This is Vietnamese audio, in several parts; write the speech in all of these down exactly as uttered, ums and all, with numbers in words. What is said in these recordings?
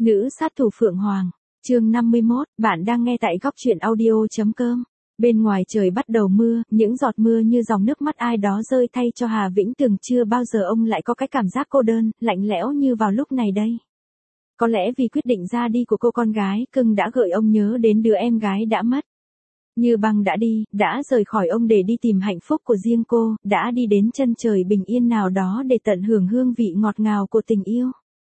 Nữ sát thủ Phượng Hoàng, chương năm mươi mốt, bạn đang nghe tại góc truyện audio chấm com. Bên ngoài trời bắt đầu mưa, những giọt mưa như dòng nước mắt ai đó rơi thay cho Hà Vĩnh Tường. Chưa bao giờ ông lại có cái cảm giác cô đơn, lạnh lẽo như vào lúc này đây. Có lẽ vì quyết định ra đi của cô con gái cưng đã gợi ông nhớ đến đứa em gái đã mất. Như Băng đã đi, đã rời khỏi ông để đi tìm hạnh phúc của riêng cô, đã đi đến chân trời bình yên nào đó để tận hưởng hương vị ngọt ngào của tình yêu.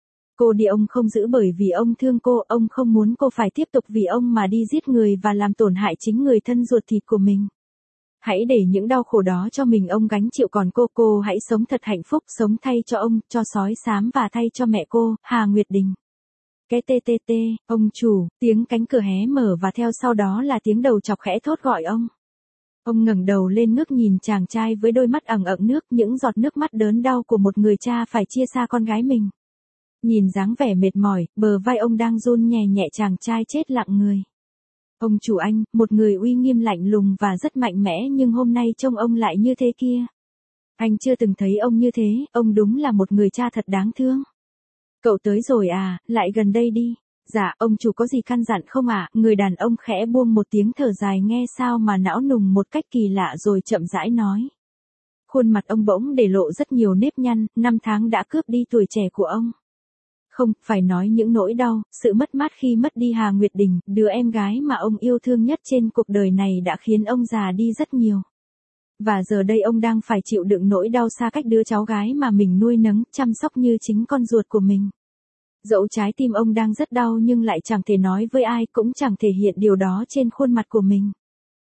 Cô đi ông không giữ bởi vì ông thương cô, ông không muốn cô phải tiếp tục vì ông mà đi giết người và làm tổn hại chính người thân ruột thịt của mình. Hãy để những đau khổ đó cho mình ông gánh chịu, còn cô, cô hãy sống thật hạnh phúc, sống thay cho ông, cho sói xám và thay cho mẹ cô, Hà Nguyệt Đình. Cái tê tê tê, ông chủ, tiếng cánh cửa hé mở và theo sau đó là tiếng đầu chọc khẽ thốt gọi ông. Ông ngẩng đầu lên ngước nhìn chàng trai với đôi mắt ẩn ẩn nước, những giọt nước mắt đớn đau của một người cha phải chia xa con gái mình. Nhìn dáng vẻ mệt mỏi, bờ vai ông đang run nhẹ nhẹ, chàng trai chết lặng người. Ông chủ anh, một người uy nghiêm lạnh lùng và rất mạnh mẽ, nhưng hôm nay trông ông lại như thế kia. Anh chưa từng thấy ông như thế, ông đúng là một người cha thật đáng thương. Cậu tới rồi à, lại gần đây đi. Dạ, ông chủ có gì căn dặn không ạ? À? Người đàn ông khẽ buông một tiếng thở dài nghe sao mà não nùng một cách kỳ lạ rồi chậm rãi nói. Khuôn mặt ông bỗng để lộ rất nhiều nếp nhăn, năm tháng đã cướp đi tuổi trẻ của ông. Không, phải nói những nỗi đau, sự mất mát khi mất đi Hà Nguyệt Đình, đứa em gái mà ông yêu thương nhất trên cuộc đời này đã khiến ông già đi rất nhiều. Và giờ đây ông đang phải chịu đựng nỗi đau xa cách đứa cháu gái mà mình nuôi nấng, chăm sóc như chính con ruột của mình. Dẫu trái tim ông đang rất đau nhưng lại chẳng thể nói với ai, cũng chẳng thể hiện điều đó trên khuôn mặt của mình.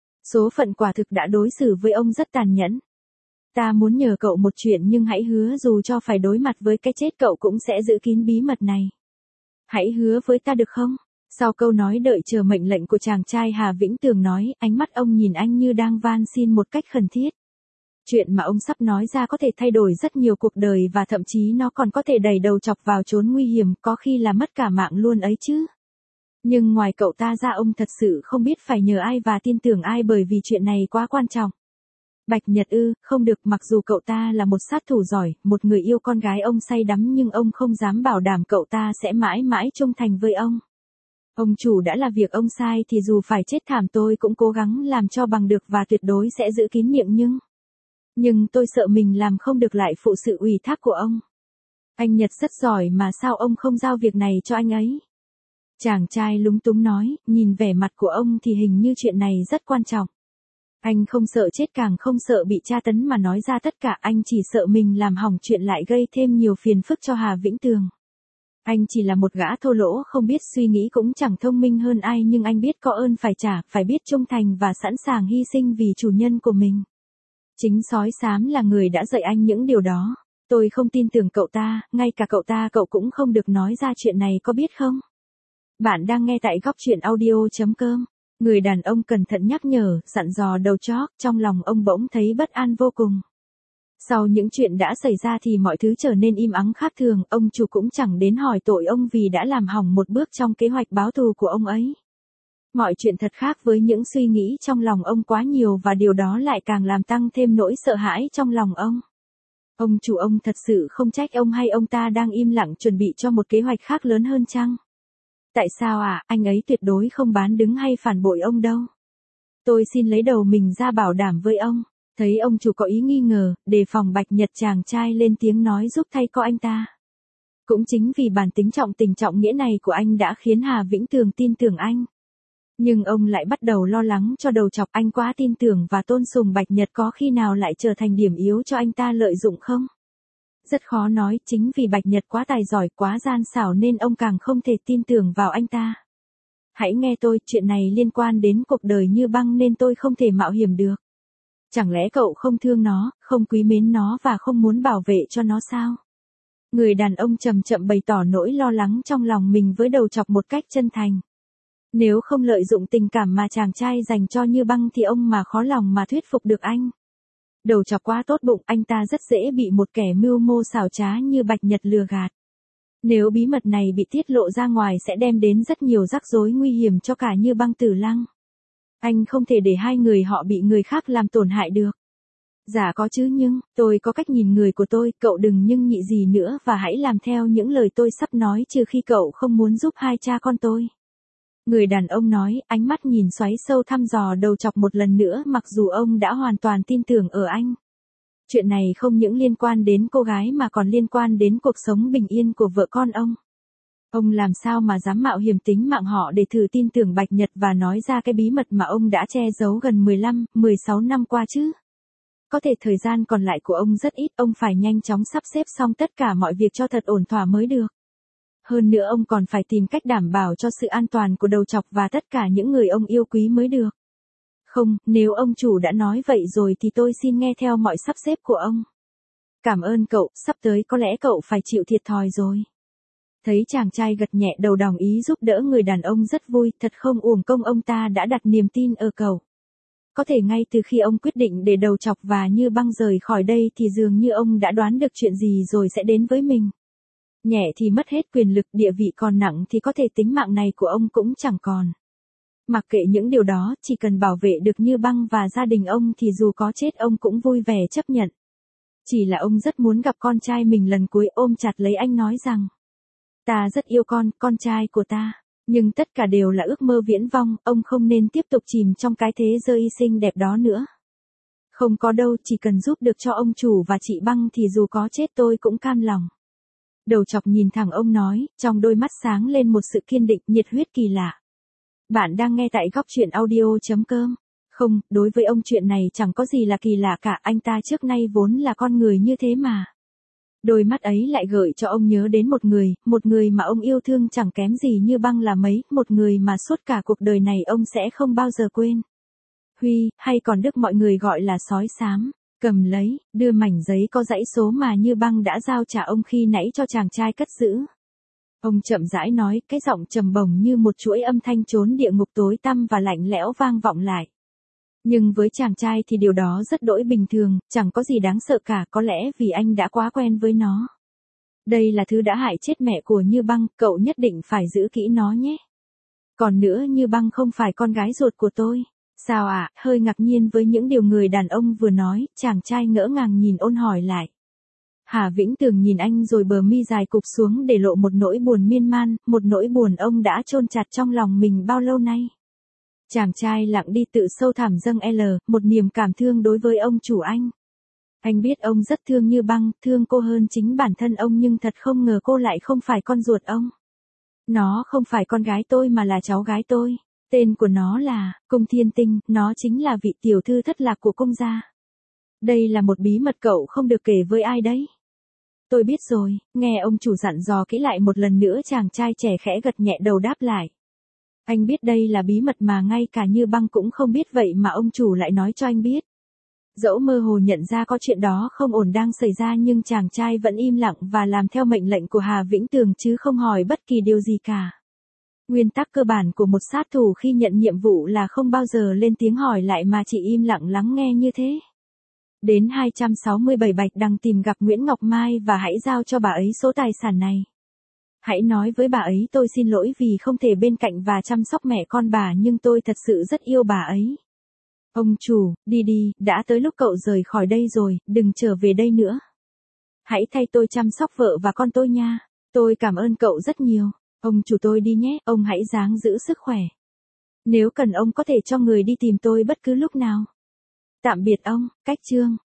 Số phận quả thực đã đối xử với ông rất tàn nhẫn. Ta muốn nhờ cậu một chuyện nhưng hãy hứa dù cho phải đối mặt với cái chết cậu cũng sẽ giữ kín bí mật này. Hãy hứa với ta được không? Sau câu nói đợi chờ mệnh lệnh của chàng trai, Hà Vĩnh Tường nói, ánh mắt ông nhìn anh như đang van xin một cách khẩn thiết. Chuyện mà ông sắp nói ra có thể thay đổi rất nhiều cuộc đời và thậm chí nó còn có thể đẩy đầu chọc vào chốn nguy hiểm, có khi là mất cả mạng luôn ấy chứ. Nhưng ngoài cậu ta ra ông thật sự không biết phải nhờ ai và tin tưởng ai bởi vì chuyện này quá quan trọng. Bạch Nhật ư, không được, mặc dù cậu ta là một sát thủ giỏi, một người yêu con gái ông say đắm nhưng ông không dám bảo đảm cậu ta sẽ mãi mãi trung thành với ông. Ông chủ đã là việc ông sai thì dù phải chết thảm tôi cũng cố gắng làm cho bằng được và tuyệt đối sẽ giữ kín miệng nhưng... Nhưng tôi sợ mình làm không được lại phụ sự ủy thác của ông. Anh Nhật rất giỏi mà sao ông không giao việc này cho anh ấy? Chàng trai lúng túng nói, nhìn vẻ mặt của ông thì hình như chuyện này rất quan trọng. Anh không sợ chết càng không sợ bị tra tấn mà nói ra tất cả, anh chỉ sợ mình làm hỏng chuyện lại gây thêm nhiều phiền phức cho Hà Vĩnh Tường. Anh chỉ là một gã thô lỗ không biết suy nghĩ cũng chẳng thông minh hơn ai nhưng anh biết có ơn phải trả, phải biết trung thành và sẵn sàng hy sinh vì chủ nhân của mình. Chính sói xám là người đã dạy anh những điều đó. Tôi không tin tưởng cậu ta, ngay cả cậu ta cậu cũng không được nói ra chuyện này có biết không? Bạn đang nghe tại góc truyện audio chấm com. Người đàn ông cẩn thận nhắc nhở, dặn dò đầu chót, trong lòng ông bỗng thấy bất an vô cùng. Sau những chuyện đã xảy ra thì mọi thứ trở nên im ắng khác thường, ông chủ cũng chẳng đến hỏi tội ông vì đã làm hỏng một bước trong kế hoạch báo thù của ông ấy. Mọi chuyện thật khác với những suy nghĩ trong lòng ông quá nhiều và điều đó lại càng làm tăng thêm nỗi sợ hãi trong lòng ông. Ông chủ ông thật sự không trách ông hay ông ta đang im lặng chuẩn bị cho một kế hoạch khác lớn hơn chăng? Tại sao ạ, à, anh ấy tuyệt đối không bán đứng hay phản bội ông đâu. Tôi xin lấy đầu mình ra bảo đảm với ông. Thấy ông chủ có ý nghi ngờ, đề phòng Bạch Nhật, chàng trai lên tiếng nói giúp thay co anh ta. Cũng chính vì bản tính trọng tình trọng nghĩa này của anh đã khiến Hà Vĩnh Tường tin tưởng anh. Nhưng ông lại bắt đầu lo lắng cho đầu chọc, anh quá tin tưởng và tôn sùng Bạch Nhật có khi nào lại trở thành điểm yếu cho anh ta lợi dụng không? Rất khó nói, chính vì Bạch Nhật quá tài giỏi, quá gian xảo nên ông càng không thể tin tưởng vào anh ta. Hãy nghe tôi, chuyện này liên quan đến cuộc đời Như Băng nên tôi không thể mạo hiểm được. Chẳng lẽ cậu không thương nó, không quý mến nó và không muốn bảo vệ cho nó sao? Người đàn ông chậm chậm bày tỏ nỗi lo lắng trong lòng mình với đầu chọc một cách chân thành. Nếu không lợi dụng tình cảm mà chàng trai dành cho Như Băng thì ông mà khó lòng mà thuyết phục được anh. Đầu chọc quá tốt bụng, anh ta rất dễ bị một kẻ mưu mô xảo trá như Bạch Nhật lừa gạt. Nếu bí mật này bị tiết lộ ra ngoài sẽ đem đến rất nhiều rắc rối nguy hiểm cho cả Như Băng, Tử Lăng. Anh không thể để hai người họ bị người khác làm tổn hại được. Dạ có chứ nhưng, tôi có cách nhìn người của tôi, cậu đừng nhưng nhị gì nữa và hãy làm theo những lời tôi sắp nói trừ khi cậu không muốn giúp hai cha con tôi. Người đàn ông nói, ánh mắt nhìn xoáy sâu thăm dò đầu chọc một lần nữa mặc dù ông đã hoàn toàn tin tưởng ở anh. Chuyện này không những liên quan đến cô gái mà còn liên quan đến cuộc sống bình yên của vợ con ông. Ông làm sao mà dám mạo hiểm tính mạng họ để thử tin tưởng Bạch Nhật và nói ra cái bí mật mà ông đã che giấu gần mười lăm, mười sáu năm qua chứ? Có thể thời gian còn lại của ông rất ít, ông phải nhanh chóng sắp xếp xong tất cả mọi việc cho thật ổn thỏa mới được. Hơn nữa ông còn phải tìm cách đảm bảo cho sự an toàn của đầu chọc và tất cả những người ông yêu quý mới được. Không, nếu ông chủ đã nói vậy rồi thì tôi xin nghe theo mọi sắp xếp của ông. Cảm ơn cậu, sắp tới có lẽ cậu phải chịu thiệt thòi rồi. Thấy chàng trai gật nhẹ đầu đồng ý giúp đỡ người đàn ông rất vui, thật không uổng công ông ta đã đặt niềm tin ở cậu. Có thể ngay từ khi ông quyết định để đầu chọc và Như Băng rời khỏi đây thì dường như ông đã đoán được chuyện gì rồi sẽ đến với mình. Nhẹ thì mất hết quyền lực, địa vị, còn nặng thì có thể tính mạng này của ông cũng chẳng còn. Mặc kệ những điều đó, chỉ cần bảo vệ được Như Băng và gia đình ông thì dù có chết ông cũng vui vẻ chấp nhận. Chỉ là ông rất muốn gặp con trai mình lần cuối, ôm chặt lấy anh nói rằng: ta rất yêu con, con trai của ta. Nhưng tất cả đều là ước mơ viễn vông, ông không nên tiếp tục chìm trong cái thế giới xinh đẹp đó nữa. Không có đâu, chỉ cần giúp được cho ông chủ và chị Băng thì dù có chết tôi cũng cam lòng. Đầu chọc nhìn thẳng ông nói, trong đôi mắt sáng lên một sự kiên định, nhiệt huyết kỳ lạ. Bạn đang nghe tại góc truyện audio chấm com. Không, đối với ông chuyện này chẳng có gì là kỳ lạ cả, anh ta trước nay vốn là con người như thế mà. Đôi mắt ấy lại gợi cho ông nhớ đến một người, một người mà ông yêu thương chẳng kém gì Như Băng là mấy, một người mà suốt cả cuộc đời này ông sẽ không bao giờ quên. Huy, hay còn Đức mọi người gọi là sói xám, cầm lấy, đưa mảnh giấy có dãy số mà Như Băng đã giao trả ông khi nãy cho chàng trai cất giữ. Ông chậm rãi nói, cái giọng trầm bổng như một chuỗi âm thanh trốn địa ngục tối tăm và lạnh lẽo vang vọng lại. Nhưng với chàng trai thì điều đó rất đỗi bình thường, chẳng có gì đáng sợ cả, có lẽ vì anh đã quá quen với nó. Đây là thứ đã hại chết mẹ của Như Băng, cậu nhất định phải giữ kỹ nó nhé. Còn nữa, Như Băng không phải con gái ruột của tôi. Sao ạ? À? Hơi ngạc nhiên với những điều người đàn ông vừa nói, chàng trai ngỡ ngàng nhìn ôn hỏi lại. Hà Vĩnh Tường nhìn anh rồi bờ mi dài cụp xuống để lộ một nỗi buồn miên man, một nỗi buồn ông đã chôn chặt trong lòng mình bao lâu nay. Chàng trai lặng đi tự sâu thẳm dâng L, một niềm cảm thương đối với ông chủ anh. Anh biết ông rất thương Như Băng, thương cô hơn chính bản thân ông nhưng thật không ngờ cô lại không phải con ruột ông. Nó không phải con gái tôi mà là cháu gái tôi. Tên của nó là Cung Thiên Tinh, nó chính là vị tiểu thư thất lạc của cung gia. Đây là một bí mật cậu không được kể với ai đấy. Tôi biết rồi, nghe ông chủ dặn dò kỹ lại một lần nữa, chàng trai trẻ khẽ gật nhẹ đầu đáp lại. Anh biết đây là bí mật mà ngay cả Như Băng cũng không biết, vậy mà ông chủ lại nói cho anh biết. Dẫu mơ hồ nhận ra có chuyện đó không ổn đang xảy ra nhưng chàng trai vẫn im lặng và làm theo mệnh lệnh của Hà Vĩnh Tường chứ không hỏi bất kỳ điều gì cả. Nguyên tắc cơ bản của một sát thủ khi nhận nhiệm vụ là không bao giờ lên tiếng hỏi lại mà chỉ im lặng lắng nghe như thế. Đến hai trăm sáu mươi bảy Bạch Đằng tìm gặp Nguyễn Ngọc Mai và hãy giao cho bà ấy số tài sản này. Hãy nói với bà ấy tôi xin lỗi vì không thể bên cạnh và chăm sóc mẹ con bà nhưng tôi thật sự rất yêu bà ấy. Ông chủ, đi đi, đã tới lúc cậu rời khỏi đây rồi, đừng trở về đây nữa. Hãy thay tôi chăm sóc vợ và con tôi nha. Tôi cảm ơn cậu rất nhiều. Ông chủ tôi đi nhé, ông hãy ráng giữ sức khỏe. Nếu cần ông có thể cho người đi tìm tôi bất cứ lúc nào. Tạm biệt ông, cách chương.